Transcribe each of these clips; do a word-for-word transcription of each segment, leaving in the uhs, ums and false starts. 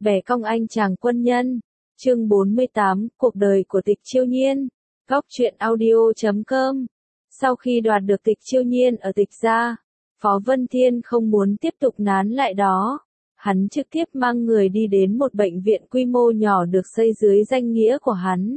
Bẻ cong anh chàng quân nhân. Chương bốn mươi tám, cuộc đời của Tịch Chiêu Nhiên. Góc truyện audio chấm com. Sau khi đoạt được Tịch Chiêu Nhiên ở Tịch gia, Phó Vân Thiên không muốn tiếp tục nán lại đó. Hắn trực tiếp mang người đi đến một bệnh viện quy mô nhỏ được xây dưới danh nghĩa của hắn.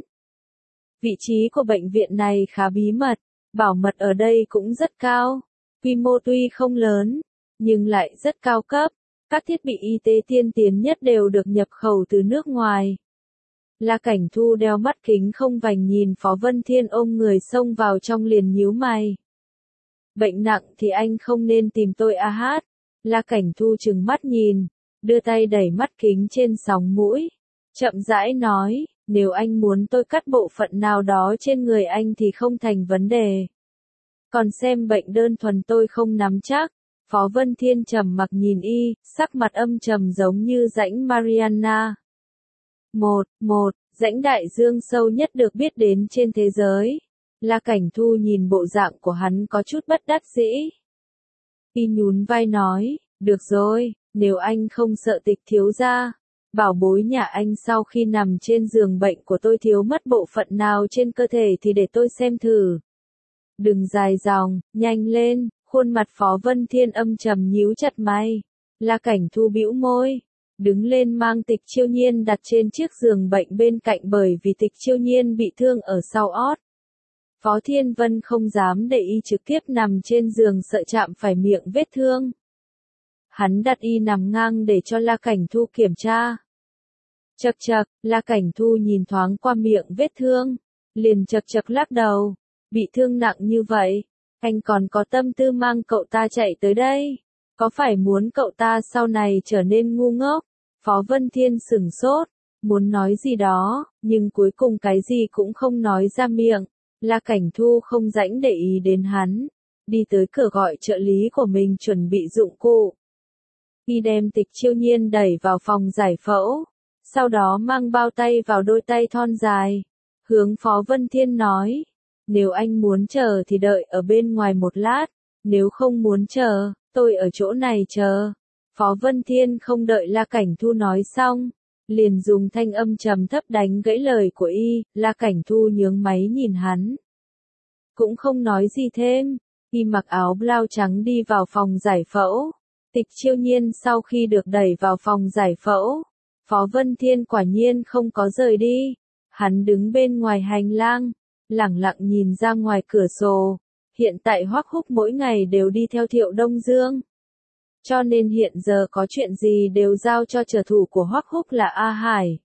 Vị trí của bệnh viện này khá bí mật, bảo mật ở đây cũng rất cao. Quy mô tuy không lớn, nhưng lại rất cao cấp. Các thiết bị y tế tiên tiến nhất đều được nhập khẩu từ nước ngoài. La Cảnh Thu đeo mắt kính không vành nhìn Phó Vân Thiên ôm người xông vào trong liền nhíu mày. Bệnh nặng thì anh không nên tìm tôi a hát. La Cảnh Thu trừng mắt nhìn, đưa tay đẩy mắt kính trên sóng mũi. Chậm rãi nói, nếu anh muốn tôi cắt bộ phận nào đó trên người anh thì không thành vấn đề. Còn xem bệnh đơn thuần tôi không nắm chắc. Phó Vân Thiên trầm mặc nhìn y, sắc mặt âm trầm giống như rãnh Mariana. Một, một, rãnh đại dương sâu nhất được biết đến trên thế giới. La Cảnh Thu nhìn bộ dạng của hắn có chút bất đắc dĩ. Y nhún vai nói, được rồi, nếu anh không sợ Tịch thiếu gia, bảo bối nhà anh sau khi nằm trên giường bệnh của tôi thiếu mất bộ phận nào trên cơ thể thì để tôi xem thử. Đừng dài dòng, nhanh lên. Khuôn mặt Phó Vân Thiên âm trầm nhíu chặt mày. La Cảnh Thu bĩu môi, đứng lên mang Tịch Chiêu Nhiên đặt trên chiếc giường bệnh bên cạnh bởi vì Tịch Chiêu Nhiên bị thương ở sau ót. Phó Thiên Vân không dám để y trực tiếp nằm trên giường sợ chạm phải miệng vết thương. Hắn đặt y nằm ngang để cho La Cảnh Thu kiểm tra. Chậc chậc, La Cảnh Thu nhìn thoáng qua miệng vết thương, liền chậc chậc lắc đầu, bị thương nặng như vậy. Anh còn có tâm tư mang cậu ta chạy tới đây, có phải muốn cậu ta sau này trở nên ngu ngốc? Phó Vân Thiên sửng sốt, muốn nói gì đó, nhưng cuối cùng cái gì cũng không nói ra miệng. La Cảnh Thu không rảnh để ý đến hắn, đi tới cửa gọi trợ lý của mình chuẩn bị dụng cụ. Y đem Tịch Chiêu Nhiên đẩy vào phòng giải phẫu, sau đó mang bao tay vào đôi tay thon dài, hướng Phó Vân Thiên nói. Nếu anh muốn chờ thì đợi ở bên ngoài một lát, nếu không muốn chờ, tôi ở chỗ này chờ. Phó Vân Thiên không đợi La Cảnh Thu nói xong, liền dùng thanh âm trầm thấp đánh gãy lời của y. La Cảnh Thu nhướng máy nhìn hắn, cũng không nói gì thêm. Y mặc áo blau trắng đi vào phòng giải phẫu. Tịch Chiêu Nhiên sau khi được đẩy vào phòng giải phẫu, Phó Vân Thiên quả nhiên không có rời đi. Hắn đứng bên ngoài hành lang, lẳng lặng nhìn ra ngoài cửa sổ. Hiện tại Hoắc Húc mỗi ngày đều đi theo Thiệu Đông Dương, cho nên hiện giờ có chuyện gì đều giao cho trợ thủ của Hoắc Húc là A Hải.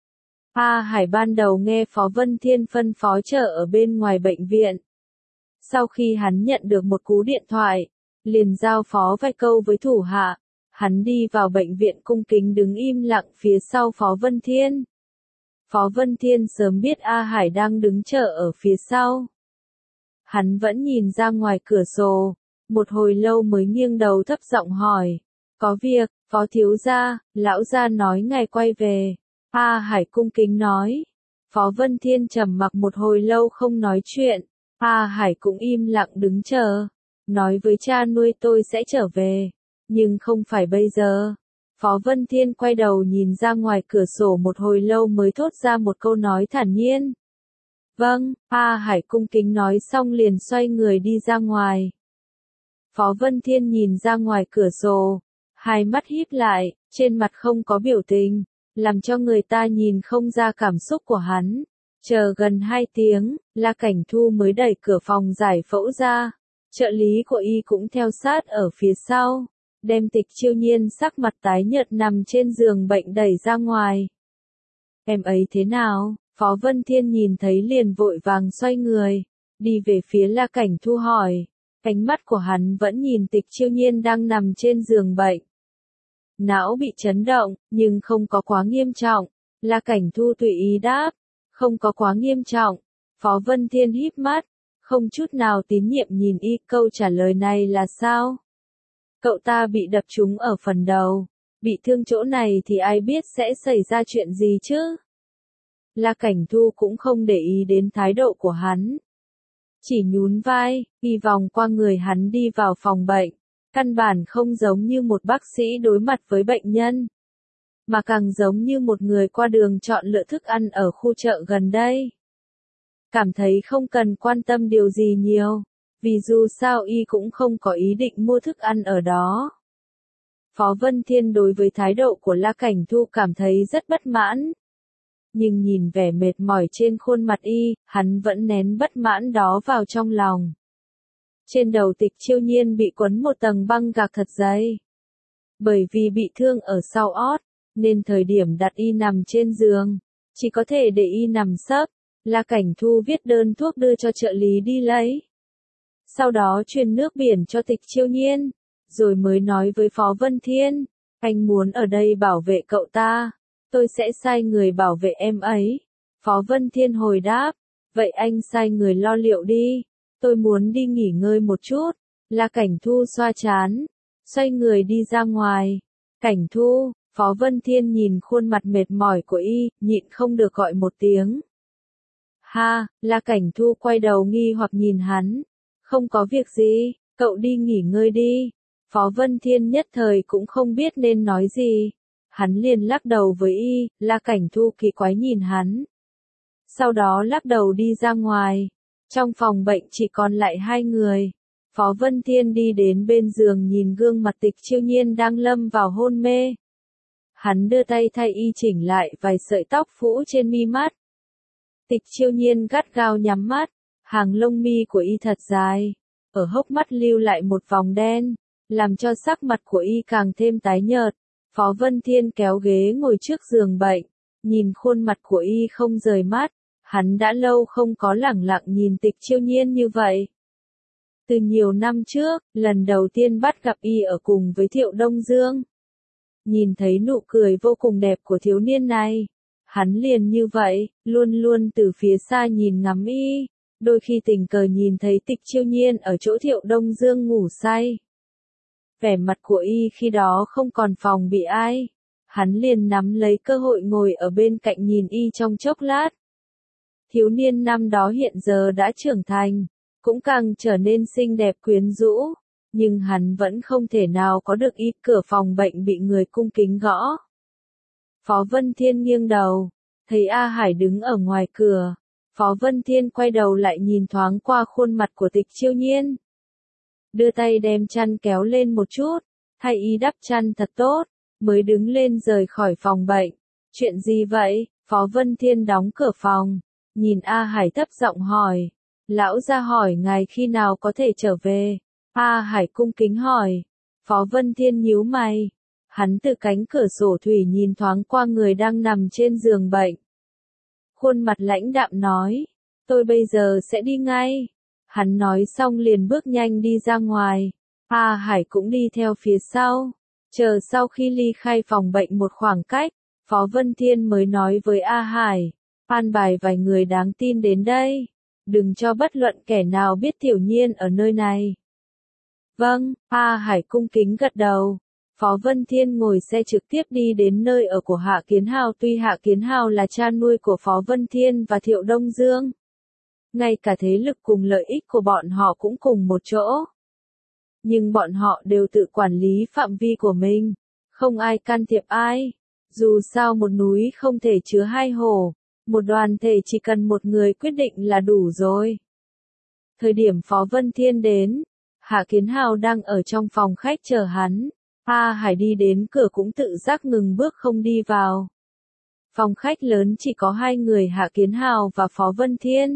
A Hải ban đầu nghe Phó Vân Thiên phân phó chờ ở bên ngoài bệnh viện. Sau khi hắn nhận được một cú điện thoại, liền giao phó vài câu với thủ hạ. Hắn đi vào bệnh viện cung kính đứng im lặng phía sau Phó Vân Thiên. Phó Vân Thiên sớm biết A Hải đang đứng chờ ở phía sau. Hắn vẫn nhìn ra ngoài cửa sổ, một hồi lâu mới nghiêng đầu thấp giọng hỏi, có việc, Phó thiếu gia, lão gia nói ngài quay về. A Hải cung kính nói. Phó Vân Thiên trầm mặc một hồi lâu không nói chuyện. A Hải cũng im lặng đứng chờ, nói với cha nuôi tôi sẽ trở về, nhưng không phải bây giờ. Phó Vân Thiên quay đầu nhìn ra ngoài cửa sổ một hồi lâu mới thốt ra một câu nói thản nhiên. Vâng, A Hải cung kính nói xong liền xoay người đi ra ngoài. Phó Vân Thiên nhìn ra ngoài cửa sổ, hai mắt híp lại, trên mặt không có biểu tình, làm cho người ta nhìn không ra cảm xúc của hắn. Chờ gần hai tiếng, La Cảnh Thu mới đẩy cửa phòng giải phẫu ra. Trợ lý của y cũng theo sát ở phía sau, đem Tịch Chiêu Nhiên sắc mặt tái nhợt nằm trên giường bệnh đẩy ra ngoài. Em ấy thế nào? Phó Vân Thiên nhìn thấy liền vội vàng xoay người, đi về phía La Cảnh Thu hỏi. Ánh mắt của hắn vẫn nhìn Tịch Chiêu Nhiên đang nằm trên giường bệnh. Não bị chấn động, nhưng không có quá nghiêm trọng. La Cảnh Thu tùy ý đáp, không có quá nghiêm trọng. Phó Vân Thiên híp mắt, không chút nào tín nhiệm nhìn y. Câu trả lời này là sao? Cậu ta bị đập trúng ở phần đầu, bị thương chỗ này thì ai biết sẽ xảy ra chuyện gì chứ? La Cảnh Thu cũng không để ý đến thái độ của hắn, chỉ nhún vai, y vòng qua người hắn đi vào phòng bệnh. Căn bản không giống như một bác sĩ đối mặt với bệnh nhân. mà càng giống như một người qua đường chọn lựa thức ăn ở khu chợ gần đây. Cảm thấy không cần quan tâm điều gì nhiều, vì dù sao y cũng không có ý định mua thức ăn ở đó. Phó Vân Thiên đối với thái độ của La Cảnh Thu cảm thấy rất bất mãn. Nhưng nhìn vẻ mệt mỏi trên khuôn mặt y, hắn vẫn nén bất mãn đó vào trong lòng. Trên đầu Tịch Chiêu Nhiên bị quấn một tầng băng gạc thật dày. Bởi vì bị thương ở sau ót, nên thời điểm đặt y nằm trên giường, chỉ có thể để y nằm sấp. La Cảnh Thu viết đơn thuốc đưa cho trợ lý đi lấy. Sau đó truyền nước biển cho Tịch Chiêu Nhiên, rồi mới nói với Phó Vân Thiên, anh muốn ở đây bảo vệ cậu ta, tôi sẽ sai người bảo vệ em ấy. Phó Vân Thiên hồi đáp, vậy anh sai người lo liệu đi, tôi muốn đi nghỉ ngơi một chút. La Cảnh Thu xoa trán, xoay người đi ra ngoài. Cảnh Thu, Phó Vân Thiên nhìn khuôn mặt mệt mỏi của y, nhịn không được gọi một tiếng. Ha, La Cảnh Thu quay đầu nghi hoặc nhìn hắn. Không có việc gì, cậu đi nghỉ ngơi đi. Phó Vân Thiên nhất thời cũng không biết nên nói gì. Hắn liền lắc đầu với y, La Cảnh Thu kỳ quái nhìn hắn. Sau đó lắc đầu đi ra ngoài. Trong phòng bệnh chỉ còn lại hai người. Phó Vân Thiên đi đến bên giường nhìn gương mặt Tịch Chiêu Nhiên đang lâm vào hôn mê. Hắn đưa tay thay y chỉnh lại vài sợi tóc phũ trên mi mắt. Tịch Chiêu Nhiên gắt gao nhắm mắt, hàng lông mi của y thật dài, ở hốc mắt lưu lại một vòng đen, làm cho sắc mặt của y càng thêm tái nhợt. Phó Vân Thiên kéo ghế ngồi trước giường bệnh, nhìn khuôn mặt của y không rời mắt, hắn đã lâu không có lẳng lặng nhìn Tịch Chiêu Nhiên như vậy. Từ nhiều năm trước, lần đầu tiên bắt gặp y ở cùng với Thiệu Đông Dương. Nhìn thấy nụ cười vô cùng đẹp của thiếu niên này, hắn liền như vậy, luôn luôn từ phía xa nhìn ngắm y, đôi khi tình cờ nhìn thấy Tịch Chiêu Nhiên ở chỗ Thiệu Đông Dương ngủ say. Vẻ mặt của y khi đó không còn phòng bị ai, hắn liền nắm lấy cơ hội ngồi ở bên cạnh nhìn y trong chốc lát. Thiếu niên năm đó hiện giờ đã trưởng thành, cũng càng trở nên xinh đẹp quyến rũ, nhưng hắn vẫn không thể nào có được y. Cửa phòng bệnh bị người cung kính gõ. Phó Vân Thiên nghiêng đầu, thấy A Hải đứng ở ngoài cửa. Phó Vân Thiên quay đầu lại nhìn thoáng qua khuôn mặt của Tịch Chiêu Nhiên. Đưa tay đem chăn kéo lên một chút, thay y đắp chăn thật tốt, mới đứng lên rời khỏi phòng bệnh. Chuyện gì vậy? Phó Vân Thiên đóng cửa phòng, nhìn A Hải thấp giọng hỏi. Lão gia hỏi ngài khi nào có thể trở về? A Hải cung kính hỏi. Phó Vân Thiên nhíu mày. Hắn từ cánh cửa sổ thủy nhìn thoáng qua người đang nằm trên giường bệnh. Khuôn mặt lãnh đạm nói, tôi bây giờ sẽ đi ngay. Hắn nói xong liền bước nhanh đi ra ngoài. A Hải cũng đi theo phía sau. Chờ sau khi ly khai phòng bệnh một khoảng cách, Phó Vân Thiên mới nói với A Hải, an bài vài người đáng tin đến đây. Đừng cho bất luận kẻ nào biết Tiểu Nhiên ở nơi này. Vâng, A Hải cung kính gật đầu. Phó Vân Thiên ngồi xe trực tiếp đi đến nơi ở của Hạ Kiến Hào. Tuy Hạ Kiến Hào là cha nuôi của Phó Vân Thiên và Thiệu Đông Dương, ngay cả thế lực cùng lợi ích của bọn họ cũng cùng một chỗ, nhưng bọn họ đều tự quản lý phạm vi của mình, không ai can thiệp ai. Dù sao một núi không thể chứa hai hổ, một đoàn thể chỉ cần một người quyết định là đủ rồi. Thời điểm Phó Vân Thiên đến, Hạ Kiến Hào đang ở trong phòng khách chờ hắn. A Hải đi đến cửa cũng tự giác ngừng bước không đi vào. Phòng khách lớn chỉ có hai người, Hạ Kiến Hào và Phó Vân Thiên.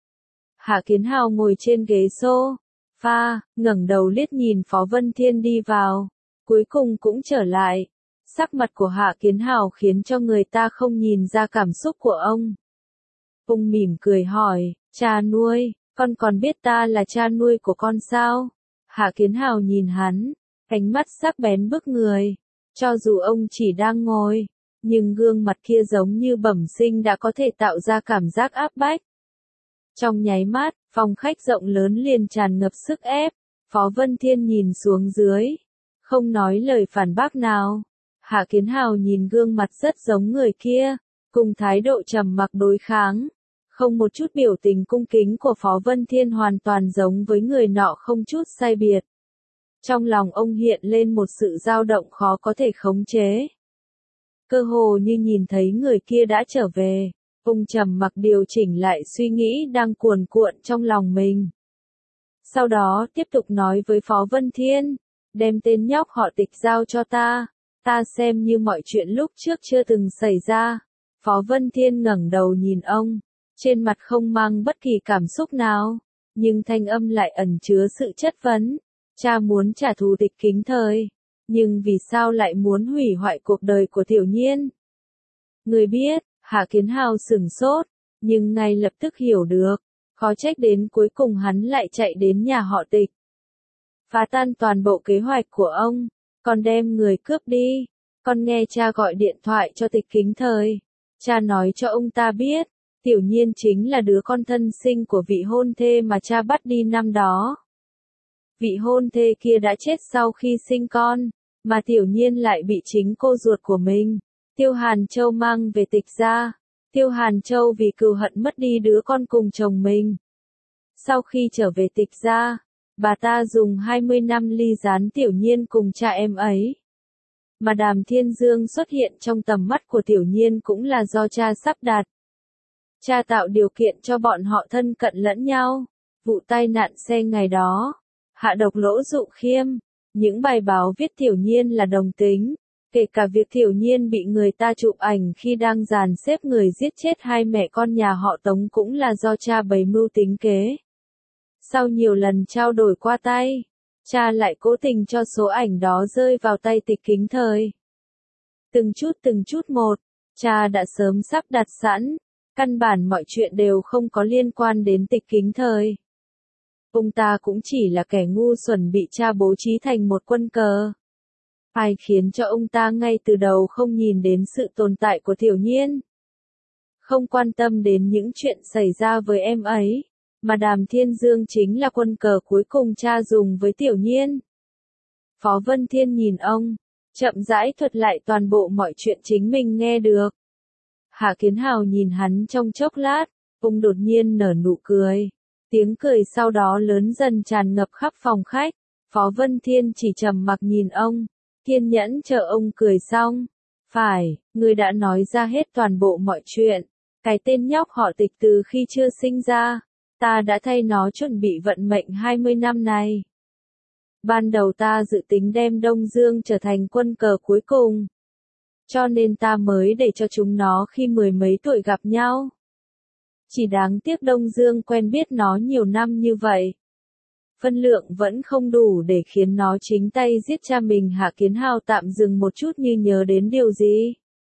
Hạ Kiến Hào ngồi trên ghế sofa, ngẩng đầu liếc nhìn Phó Vân Thiên đi vào, cuối cùng cũng trở lại. Sắc mặt của Hạ Kiến Hào khiến cho người ta không nhìn ra cảm xúc của ông. Ông mỉm cười hỏi, cha nuôi, con còn biết ta là cha nuôi của con sao? Hạ Kiến Hào nhìn hắn, ánh mắt sắc bén bức người. Cho dù ông chỉ đang ngồi, nhưng gương mặt kia giống như bẩm sinh đã có thể tạo ra cảm giác áp bách. Trong nháy mắt, phòng khách rộng lớn liền tràn ngập sức ép. Phó Vân Thiên nhìn xuống dưới, không nói lời phản bác nào. Hạ Kiến Hào nhìn gương mặt rất giống người kia, cùng thái độ trầm mặc đối kháng, không một chút biểu tình cung kính của Phó Vân Thiên, hoàn toàn giống với người nọ không chút sai biệt. Trong lòng ông hiện lên một sự dao động khó có thể khống chế. Cơ hồ như nhìn thấy người kia đã trở về, ông trầm mặc điều chỉnh lại suy nghĩ đang cuồn cuộn trong lòng mình. Sau đó tiếp tục nói với Phó Vân Thiên, đem tên nhóc họ Tịch giao cho ta, ta xem như mọi chuyện lúc trước chưa từng xảy ra. Phó Vân Thiên ngẩng đầu nhìn ông, trên mặt không mang bất kỳ cảm xúc nào, nhưng thanh âm lại ẩn chứa sự chất vấn. Cha muốn trả thù Tịch Kính Thời, nhưng vì sao lại muốn hủy hoại cuộc đời của Tiểu Nhiên? Người biết, Hạ Kiến Hào sửng sốt, nhưng ngay lập tức hiểu được, khó trách đến cuối cùng hắn lại chạy đến nhà họ Tịch. Phá tan toàn bộ kế hoạch của ông, còn đem người cướp đi. Con nghe cha gọi điện thoại cho Tịch Kính Thời, cha nói cho ông ta biết, Tiểu Nhiên chính là đứa con thân sinh của vị hôn thê mà cha bắt đi năm đó. Vị hôn thê kia đã chết sau khi sinh con, mà Tiểu Nhiên lại bị chính cô ruột của mình, Tiêu Hàn Châu mang về Tịch gia. Tiêu Hàn Châu vì cừu hận mất đi đứa con cùng chồng mình. Sau khi trở về Tịch gia, bà ta dùng hai mươi năm ly gián Tiểu Nhiên cùng cha em ấy. Mà Đàm Thiên Dương xuất hiện trong tầm mắt của Tiểu Nhiên cũng là do cha sắp đặt. Cha tạo điều kiện cho bọn họ thân cận lẫn nhau. Vụ tai nạn xe ngày đó, hạ độc Lỗ Dụ Khiêm, những bài báo viết Tiểu Nhiên là đồng tính, kể cả việc Tiểu Nhiên bị người ta chụp ảnh khi đang dàn xếp người giết chết hai mẹ con nhà họ Tống cũng là do cha bày mưu tính kế. Sau nhiều lần trao đổi qua tay, cha lại cố tình cho số ảnh đó rơi vào tay Tịch Kính Thời. Từng chút từng chút một, cha đã sớm sắp đặt sẵn, căn bản mọi chuyện đều không có liên quan đến Tịch Kính Thời. Ông ta cũng chỉ là kẻ ngu xuẩn bị cha bố trí thành một quân cờ. Ai khiến cho ông ta ngay từ đầu không nhìn đến sự tồn tại của Tiểu Nhiên. Không quan tâm đến những chuyện xảy ra với em ấy, mà Đàm Thiên Dương chính là quân cờ cuối cùng cha dùng với Tiểu Nhiên. Phó Vân Thiên nhìn ông, chậm rãi thuật lại toàn bộ mọi chuyện chính mình nghe được. Hạ Kiến Hào nhìn hắn trong chốc lát, ông đột nhiên nở nụ cười. Tiếng cười sau đó lớn dần tràn ngập khắp phòng khách. Phó Vân Thiên chỉ trầm mặc nhìn ông, kiên nhẫn chờ ông cười xong. Phải, ngươi đã nói ra hết toàn bộ mọi chuyện. Cái tên nhóc họ Tịch từ khi chưa sinh ra, ta đã thay nó chuẩn bị vận mệnh hai mươi năm này. Ban đầu ta dự tính đem Đông Dương trở thành quân cờ cuối cùng. Cho nên ta mới để cho chúng nó khi mười mấy tuổi gặp nhau. Chỉ đáng tiếc Đông Dương quen biết nó nhiều năm như vậy. Phân lượng vẫn không đủ để khiến nó chính tay giết cha mình. Hạ Kiến Hào tạm dừng một chút như nhớ đến điều gì.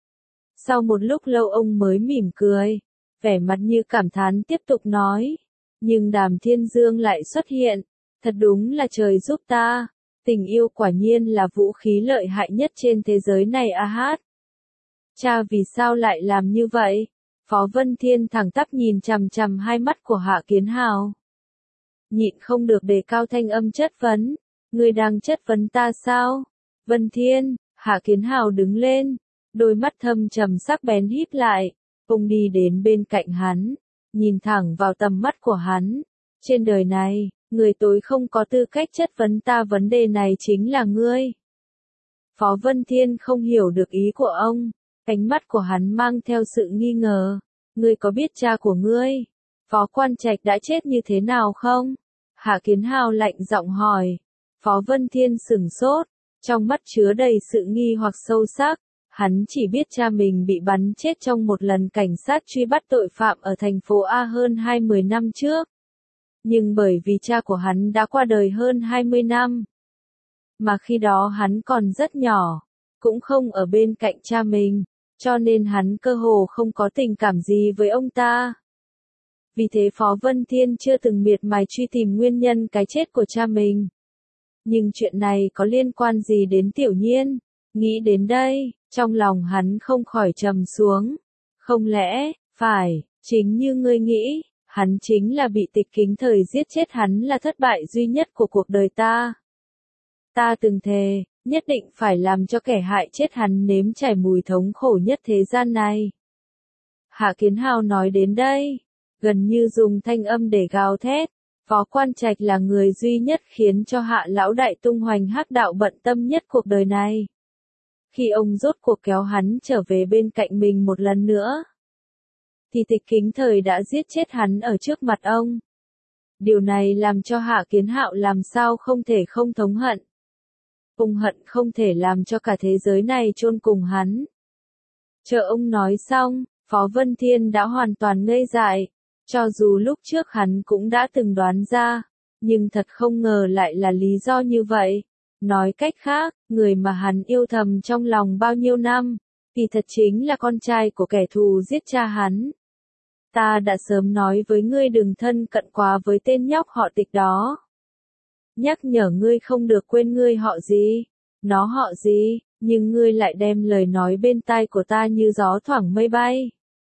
Sau một lúc lâu ông mới mỉm cười, vẻ mặt như cảm thán tiếp tục nói. Nhưng Đàm Thiên Dương lại xuất hiện, thật đúng là trời giúp ta, tình yêu quả nhiên là vũ khí lợi hại nhất trên thế giới này a hát. Cha vì sao lại làm như vậy? Phó Vân Thiên thẳng tắp nhìn chằm chằm hai mắt của Hạ Kiến Hào. Nhịn không được đề cao thanh âm chất vấn, ngươi đang chất vấn ta sao? Vân Thiên, Hạ Kiến Hào đứng lên, đôi mắt thâm trầm sắc bén híp lại, ông đi đến bên cạnh hắn, nhìn thẳng vào tầm mắt của hắn. Trên đời này, người tối không có tư cách chất vấn ta vấn đề này chính là ngươi. Phó Vân Thiên không hiểu được ý của ông, ánh mắt của hắn mang theo sự nghi ngờ. Ngươi có biết cha của ngươi, Phó Quan Trạch đã chết như thế nào không? Hạ Kiến Hào lạnh giọng hỏi. Phó Vân Thiên sửng sốt, trong mắt chứa đầy sự nghi hoặc sâu sắc. Hắn chỉ biết cha mình bị bắn chết trong một lần cảnh sát truy bắt tội phạm ở thành phố A hơn hai mươi năm trước. Nhưng bởi vì cha của hắn đã qua đời hơn hai mươi năm, mà khi đó hắn còn rất nhỏ, cũng không ở bên cạnh cha mình, cho nên hắn cơ hồ không có tình cảm gì với ông ta. Vì thế Phó Vân Thiên chưa từng miệt mài truy tìm nguyên nhân cái chết của cha mình. Nhưng chuyện này có liên quan gì đến Tiểu Nhiên? Nghĩ đến đây, trong lòng hắn không khỏi trầm xuống. Không lẽ, phải, chính như ngươi nghĩ, hắn chính là bị Tịch Kính Thời giết chết, hắn là thất bại duy nhất của cuộc đời ta. Ta từng thề, nhất định phải làm cho kẻ hại chết hắn nếm trải mùi thống khổ nhất thế gian này. Hạ Kiến Hào nói đến đây, gần như dùng thanh âm để gào thét. Phó Quan Trạch là người duy nhất khiến cho Hạ lão đại tung hoành hắc đạo bận tâm nhất cuộc đời này. Khi ông rốt cuộc kéo hắn trở về bên cạnh mình một lần nữa, thì Tịch Kính Thời đã giết chết hắn ở trước mặt ông. Điều này làm cho Hạ Kiến Hạo làm sao không thể không thống hận. Ông hận không thể làm cho cả thế giới này chôn cùng hắn. Chờ ông nói xong, Phó Vân Thiên đã hoàn toàn ngây dại, cho dù lúc trước hắn cũng đã từng đoán ra, nhưng thật không ngờ lại là lý do như vậy. Nói cách khác, người mà hắn yêu thầm trong lòng bao nhiêu năm, thì thật chính là con trai của kẻ thù giết cha hắn. Ta đã sớm nói với ngươi đừng thân cận quá với tên nhóc họ Tịch đó. Nhắc nhở ngươi không được quên ngươi họ gì, nó họ gì, nhưng ngươi lại đem lời nói bên tai của ta như gió thoảng mây bay.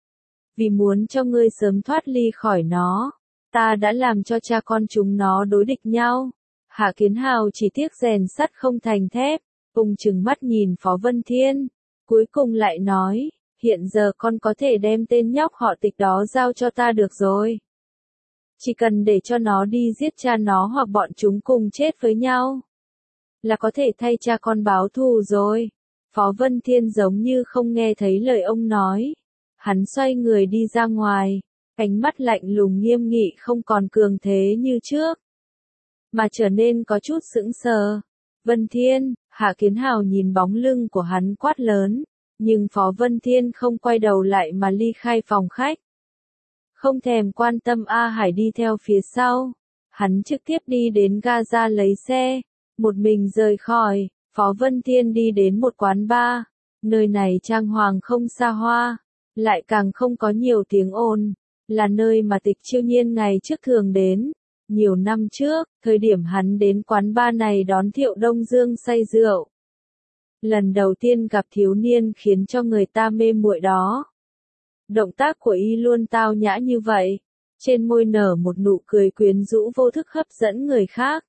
Vì muốn cho ngươi sớm thoát ly khỏi nó, ta đã làm cho cha con chúng nó đối địch nhau. Hạ Kiến Hào chỉ tiếc rèn sắt không thành thép, ông trừng mắt nhìn Phó Vân Thiên, cuối cùng lại nói, hiện giờ con có thể đem tên nhóc họ Tịch đó giao cho ta được rồi. Chỉ cần để cho nó đi giết cha nó hoặc bọn chúng cùng chết với nhau, là có thể thay cha con báo thù rồi. Phó Vân Thiên giống như không nghe thấy lời ông nói. Hắn xoay người đi ra ngoài, ánh mắt lạnh lùng nghiêm nghị không còn cường thế như trước, mà trở nên có chút sững sờ. Vân Thiên, Hạ Kiến Hào nhìn bóng lưng của hắn quát lớn, nhưng Phó Vân Thiên không quay đầu lại mà ly khai phòng khách. Không thèm quan tâm A Hải đi theo phía sau, hắn trực tiếp đi đến Gaza lấy xe, một mình rời khỏi. Phó Vân Thiên đi đến một quán bar, nơi này trang hoàng không xa hoa, lại càng không có nhiều tiếng ồn, là nơi mà Tịch Chiêu Nhiên ngày trước thường đến. Nhiều năm trước, thời điểm hắn đến quán bar này đón Thiệu Đông Dương say rượu. Lần đầu tiên gặp thiếu niên khiến cho người ta mê muội đó. Động tác của y luôn tao nhã như vậy, trên môi nở một nụ cười quyến rũ vô thức hấp dẫn người khác.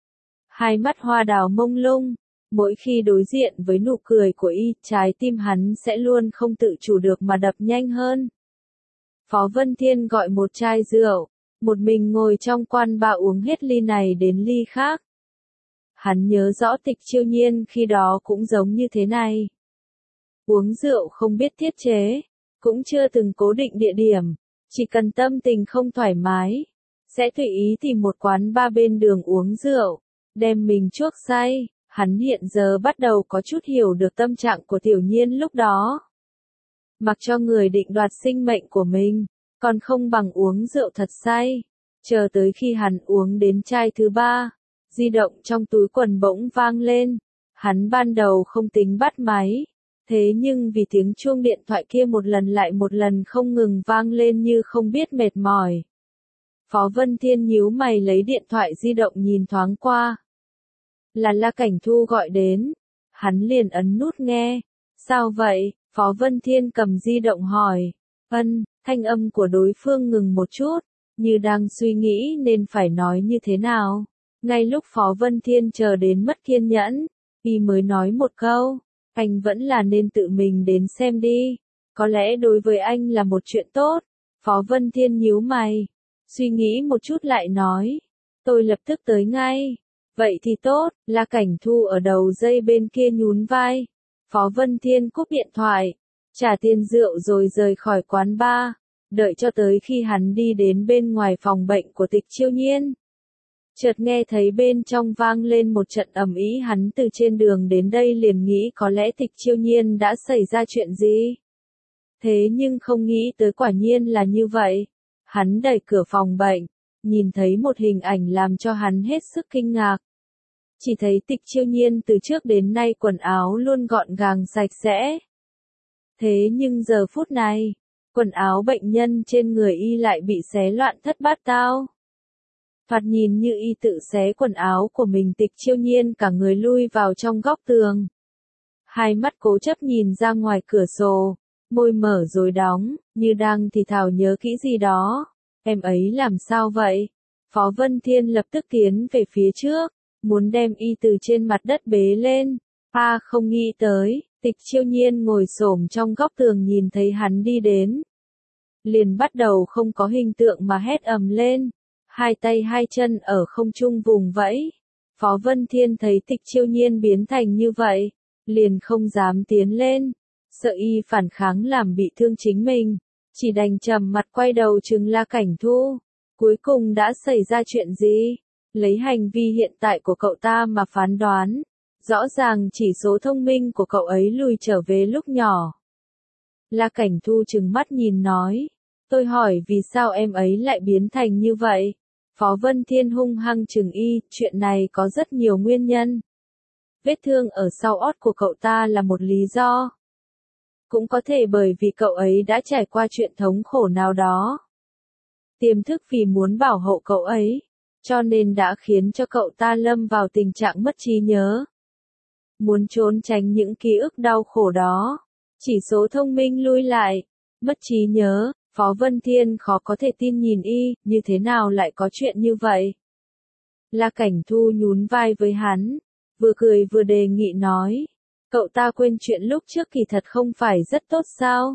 Hai mắt hoa đào mông lung, mỗi khi đối diện với nụ cười của y, trái tim hắn sẽ luôn không tự chủ được mà đập nhanh hơn. Phó Vân Thiên gọi một chai rượu, một mình ngồi trong quán bar uống hết ly này đến ly khác. Hắn nhớ rõ Tịch Chiêu Nhiên khi đó cũng giống như thế này. Uống rượu không biết tiết chế, cũng chưa từng cố định địa điểm, chỉ cần tâm tình không thoải mái, sẽ tùy ý tìm một quán bar bên đường uống rượu, đem mình chuốc say. Hắn hiện giờ bắt đầu có chút hiểu được tâm trạng của Tiểu Nhiên lúc đó. Mặc cho người định đoạt sinh mệnh của mình, còn không bằng uống rượu thật say. Chờ tới khi hắn uống đến chai thứ ba, di động trong túi quần bỗng vang lên. Hắn ban đầu không tính bắt máy, thế nhưng vì tiếng chuông điện thoại kia một lần lại một lần không ngừng vang lên như không biết mệt mỏi. Phó Vân Thiên nhíu mày lấy điện thoại di động nhìn thoáng qua. Là La Cảnh Thu gọi đến. Hắn liền ấn nút nghe. Sao vậy? Phó Vân Thiên cầm di động hỏi. Ân, thanh âm của đối phương ngừng một chút, như đang suy nghĩ nên phải nói như thế nào. Ngay lúc Phó Vân Thiên chờ đến mất kiên nhẫn, y mới nói một câu, anh vẫn là nên tự mình đến xem đi. Có lẽ đối với anh là một chuyện tốt. Phó Vân Thiên nhíu mày, suy nghĩ một chút lại nói, tôi lập tức tới ngay. Vậy thì tốt, La Cảnh Thu ở đầu dây bên kia nhún vai. Phó Vân Thiên cúp điện thoại, trả tiền rượu rồi rời khỏi quán bar, đợi cho tới khi hắn đi đến bên ngoài phòng bệnh của Tịch Chiêu Nhiên. Chợt nghe thấy bên trong vang lên một trận ầm ĩ, hắn từ trên đường đến đây liền nghĩ có lẽ Tịch Chiêu Nhiên đã xảy ra chuyện gì. Thế nhưng không nghĩ tới quả nhiên là như vậy. Hắn đẩy cửa phòng bệnh, nhìn thấy một hình ảnh làm cho hắn hết sức kinh ngạc. Chỉ thấy Tịch Chiêu Nhiên từ trước đến nay quần áo luôn gọn gàng sạch sẽ. Thế nhưng giờ phút này, quần áo bệnh nhân trên người y lại bị xé loạn thất bát tao. Thoạt nhìn như y tự xé quần áo của mình. Tịch Chiêu Nhiên cả người lui vào trong góc tường. Hai mắt cố chấp nhìn ra ngoài cửa sổ, môi mở rồi đóng, như đang thì thào nhớ kỹ gì đó. Em ấy làm sao vậy? Phó Vân Thiên lập tức tiến về phía trước, muốn đem y từ trên mặt đất bế lên. A không nghĩ tới, Tịch Chiêu Nhiên ngồi xổm trong góc tường nhìn thấy hắn đi đến. Liền bắt đầu không có hình tượng mà hét ầm lên. Hai tay hai chân ở không trung vùng vẫy. Phó Vân Thiên thấy Tịch Chiêu Nhiên biến thành như vậy, liền không dám tiến lên, sợ y phản kháng làm bị thương chính mình, chỉ đành trầm mặt quay đầu trừng La Cảnh Thu. Cuối cùng đã xảy ra chuyện gì? Lấy hành vi hiện tại của cậu ta mà phán đoán, rõ ràng chỉ số thông minh của cậu ấy lùi trở về lúc nhỏ. La Cảnh Thu trừng mắt nhìn nói, tôi hỏi vì sao em ấy lại biến thành như vậy? Phó Vân Thiên hung hăng trừng y, chuyện này có rất nhiều nguyên nhân. Vết thương ở sau ót của cậu ta là một lý do. Cũng có thể bởi vì cậu ấy đã trải qua chuyện thống khổ nào đó. Tiềm thức vì muốn bảo hộ cậu ấy, cho nên đã khiến cho cậu ta lâm vào tình trạng mất trí nhớ. Muốn trốn tránh những ký ức đau khổ đó, chỉ số thông minh lui lại, mất trí nhớ, Phó Vân Thiên khó có thể tin nhìn y, như thế nào lại có chuyện như vậy? La Cảnh Thu nhún vai với hắn, vừa cười vừa đề nghị nói, cậu ta quên chuyện lúc trước kỳ thật không phải rất tốt sao?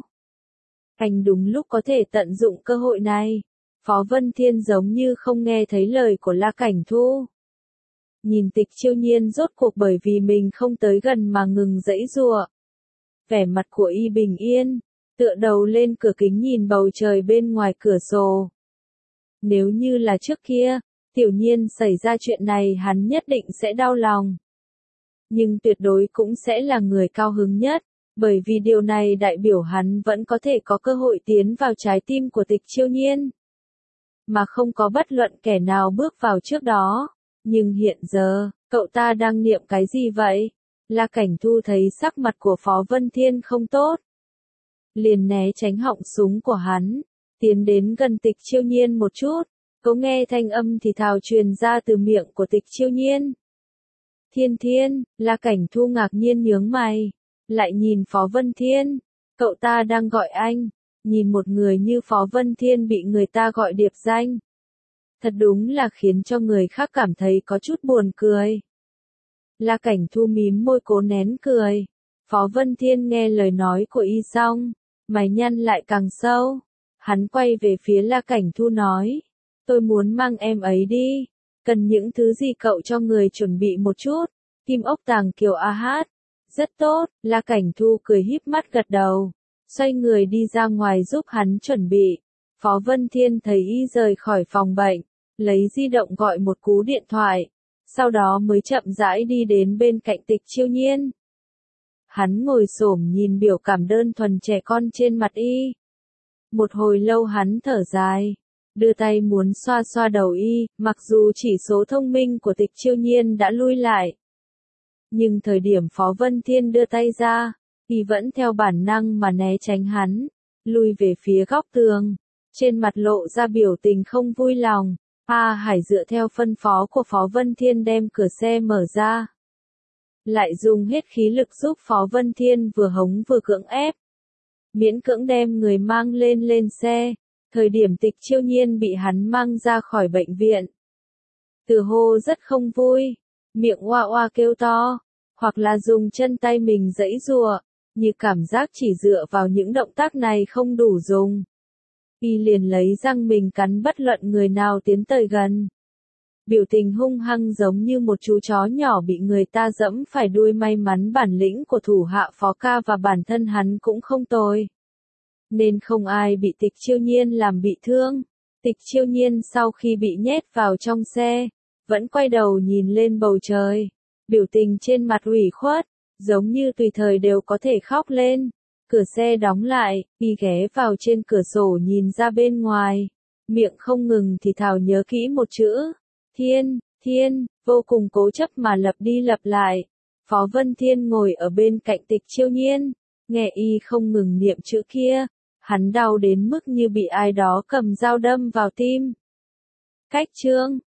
Anh đúng lúc có thể tận dụng cơ hội này. Phó Vân Thiên giống như không nghe thấy lời của La Cảnh Thu. Nhìn Tịch Chiêu Nhiên rốt cuộc bởi vì mình không tới gần mà ngừng giãy giụa. Vẻ mặt của y bình yên, tựa đầu lên cửa kính nhìn bầu trời bên ngoài cửa sổ. Nếu như là trước kia, Tiểu Nhiên xảy ra chuyện này hắn nhất định sẽ đau lòng. Nhưng tuyệt đối cũng sẽ là người cao hứng nhất, bởi vì điều này đại biểu hắn vẫn có thể có cơ hội tiến vào trái tim của Tịch Chiêu Nhiên. Mà không có bất luận kẻ nào bước vào trước đó. Nhưng hiện giờ, cậu ta đang niệm cái gì vậy? La Cảnh Thu thấy sắc mặt của Phó Vân Thiên không tốt. Liền né tránh họng súng của hắn, tiến đến gần Tịch Chiêu Nhiên một chút, có nghe thanh âm thì thào truyền ra từ miệng của Tịch Chiêu Nhiên. Thiên Thiên, La Cảnh Thu ngạc nhiên nhướng mày, lại nhìn Phó Vân Thiên, cậu ta đang gọi anh. Nhìn một người như Phó Vân Thiên bị người ta gọi điệp danh. Thật đúng là khiến cho người khác cảm thấy có chút buồn cười. La Cảnh Thu mím môi cố nén cười. Phó Vân Thiên nghe lời nói của y xong, mày nhăn lại càng sâu. Hắn quay về phía La Cảnh Thu nói, tôi muốn mang em ấy đi. Cần những thứ gì cậu cho người chuẩn bị một chút. Kim ốc tàng kiều a hát. Rất tốt, La Cảnh Thu cười híp mắt gật đầu. Xoay người đi ra ngoài giúp hắn chuẩn bị. Phó Vân Thiên thấy y rời khỏi phòng bệnh, lấy di động gọi một cú điện thoại, sau đó mới chậm rãi đi đến bên cạnh Tịch Chiêu Nhiên. Hắn ngồi xổm nhìn biểu cảm đơn thuần trẻ con trên mặt y. Một hồi lâu hắn thở dài, đưa tay muốn xoa xoa đầu y, mặc dù chỉ số thông minh của Tịch Chiêu Nhiên đã lui lại. Nhưng thời điểm Phó Vân Thiên đưa tay ra, y vẫn theo bản năng mà né tránh hắn, lui về phía góc tường, trên mặt lộ ra biểu tình không vui lòng. A Hải dựa theo phân phó của Phó Vân Thiên đem cửa xe mở ra. Lại dùng hết khí lực giúp Phó Vân Thiên vừa hống vừa cưỡng ép. Miễn cưỡng đem người mang lên lên xe, thời điểm Tịch Chiêu Nhiên bị hắn mang ra khỏi bệnh viện. Từ hô rất không vui, miệng oa oa kêu to, hoặc là dùng chân tay mình giãy giụa, như cảm giác chỉ dựa vào những động tác này không đủ dùng. Y liền lấy răng mình cắn bất luận người nào tiến tới gần. Biểu tình hung hăng giống như một chú chó nhỏ bị người ta dẫm phải đuôi, may mắn bản lĩnh của thủ hạ Phó ca và bản thân hắn cũng không tồi. Nên không ai bị Tịch Chiêu Nhiên làm bị thương. Tịch Chiêu Nhiên sau khi bị nhét vào trong xe, vẫn quay đầu nhìn lên bầu trời. Biểu tình trên mặt ủy khuất, giống như tùy thời đều có thể khóc lên. Cửa xe đóng lại, y ghé vào trên cửa sổ nhìn ra bên ngoài. Miệng không ngừng thì thào nhớ kỹ một chữ. Thiên, Thiên, vô cùng cố chấp mà lặp đi lặp lại. Phó Vân Thiên ngồi ở bên cạnh Tịch Chiêu Nhiên, nghe y không ngừng niệm chữ kia. Hắn đau đến mức như bị ai đó cầm dao đâm vào tim. Cách chương